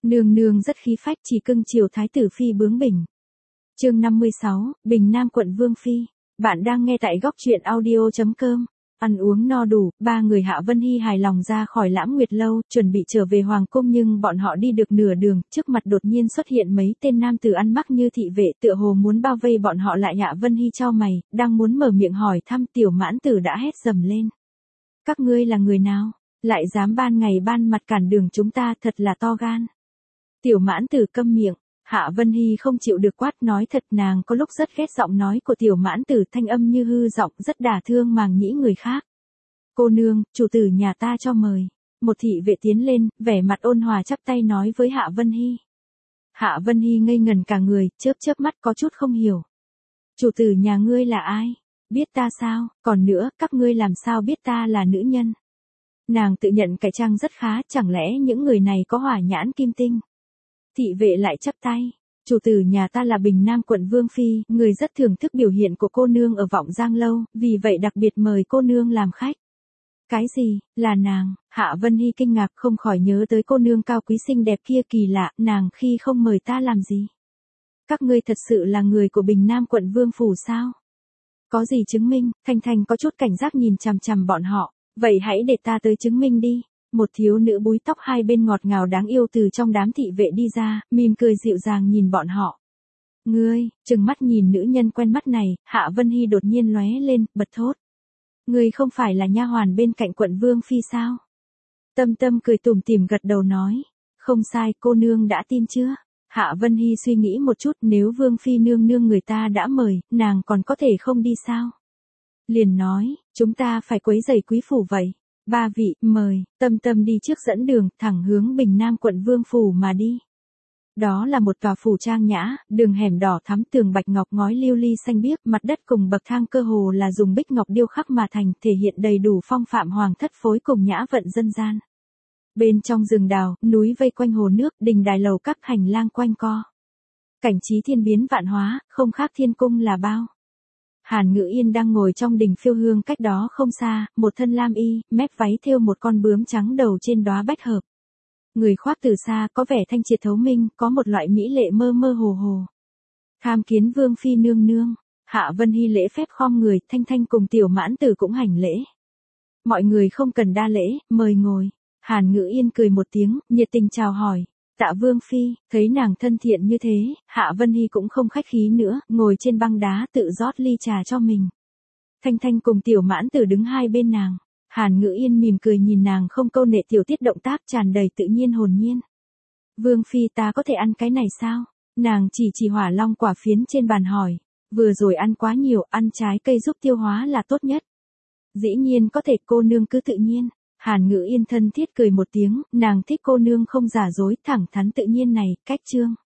Nương nương rất khí phách chỉ cưng chiều thái tử phi bướng bỉnh. Chương 56, Bình Nam quận Vương phi. Bạn đang nghe tại góc truyện audio.com. Ăn uống no đủ, ba người Hạ Vân Hy hài lòng ra khỏi Lãm Nguyệt lâu, chuẩn bị trở về hoàng cung, nhưng bọn họ đi được nửa đường, trước mặt đột nhiên xuất hiện mấy tên nam tử ăn mặc như thị vệ, tựa hồ muốn bao vây bọn họ lại. Hạ Vân Hy chau mày, đang muốn mở miệng hỏi thăm, Tiểu Mãn Tử đã hét dầm lên: "Các ngươi là người nào? Lại dám ban ngày ban mặt cản đường chúng ta, thật là to gan." Tiểu Mãn Tử câm miệng. Hạ Vân Hy không chịu được quát, nói thật, nàng có lúc rất ghét giọng nói của Tiểu Mãn Tử, thanh âm như hư giọng, rất đả thương màng nhĩ người khác. "Cô nương, chủ tử nhà ta cho mời." Một thị vệ tiến lên, vẻ mặt ôn hòa chắp tay nói với Hạ Vân Hy. Hạ Vân Hy ngây ngần cả người, chớp chớp mắt có chút không hiểu. "Chủ tử nhà ngươi là ai? Biết ta sao? Còn nữa, các ngươi làm sao biết ta là nữ nhân?" Nàng tự nhận cải trang rất khá, chẳng lẽ những người này có hỏa nhãn kim tinh? Thị vệ lại chắp tay: "Chủ tử nhà ta là Bình Nam quận Vương phi, người rất thưởng thức biểu hiện của cô nương ở Vọng Giang lâu, vì vậy đặc biệt mời cô nương làm khách." "Cái gì, là nàng?" Hạ Vân Hy kinh ngạc, không khỏi nhớ tới cô nương cao quý xinh đẹp kia, kỳ lạ, nàng khi không mời ta làm gì? "Các ngươi thật sự là người của Bình Nam quận Vương phủ sao? Có gì chứng minh?" Thanh Thanh có chút cảnh giác nhìn chằm chằm bọn họ. "Vậy hãy để ta tới chứng minh đi." Một thiếu nữ búi tóc hai bên ngọt ngào đáng yêu từ trong đám thị vệ đi ra, mỉm cười dịu dàng nhìn bọn họ. "Ngươi," trừng mắt nhìn nữ nhân quen mắt này, Hạ Vân Hy đột nhiên lóe lên, bật thốt: "Ngươi không phải là nha hoàn bên cạnh quận Vương phi sao?" Tâm Tâm cười tủm tỉm gật đầu nói: "Không sai, cô nương đã tin chưa?" Hạ Vân Hy suy nghĩ một chút, nếu Vương phi nương nương người ta đã mời, nàng còn có thể không đi sao? Liền nói: "Chúng ta phải quấy rầy quý phủ vậy. Ba vị, mời." Tâm Tâm đi trước dẫn đường, thẳng hướng Bình Nam quận Vương phủ mà đi. Đó là một tòa phủ trang nhã, đường hẻm đỏ thắm, tường bạch ngọc, ngói lưu ly xanh biếc, mặt đất cùng bậc thang cơ hồ là dùng bích ngọc điêu khắc mà thành, thể hiện đầy đủ phong phạm hoàng thất phối cùng nhã vận dân gian. Bên trong rừng đào, núi vây quanh hồ nước, đình đài lầu các, hành lang quanh co. Cảnh trí thiên biến vạn hóa, không khác thiên cung là bao. Hàn Ngữ Yên đang ngồi trong đình phiêu hương, cách đó không xa, một thân lam y, mép váy thêu một con bướm trắng đầu trên đóa bách hợp. Người khoác từ xa, có vẻ thanh triệt thấu minh, có một loại mỹ lệ mơ mơ hồ hồ. "Tham kiến Vương phi nương nương." Hạ Vân Hy lễ phép khom người, Thanh Thanh cùng Tiểu Mãn Tử cũng hành lễ. "Mọi người không cần đa lễ, mời ngồi." Hàn Ngữ Yên cười một tiếng, nhiệt tình chào hỏi: "Tạ Vương phi." Thấy nàng thân thiện như thế, Hạ Vân Hy cũng không khách khí nữa, ngồi trên băng đá tự rót ly trà cho mình. Thanh Thanh cùng Tiểu Mãn Tử đứng hai bên nàng. Hàn Ngữ Yên mỉm cười nhìn nàng, không câu nệ, tiểu tiết động tác tràn đầy tự nhiên hồn nhiên. "Vương phi, ta có thể ăn cái này sao?" Nàng chỉ hỏa long quả phiến trên bàn hỏi. "Vừa rồi ăn quá nhiều, ăn trái cây giúp tiêu hóa là tốt nhất." "Dĩ nhiên có thể, cô nương cứ tự nhiên." Hàn Ngữ Yên thân thiết cười một tiếng, nàng thích cô nương không giả dối, thẳng thắn tự nhiên này, cách trương.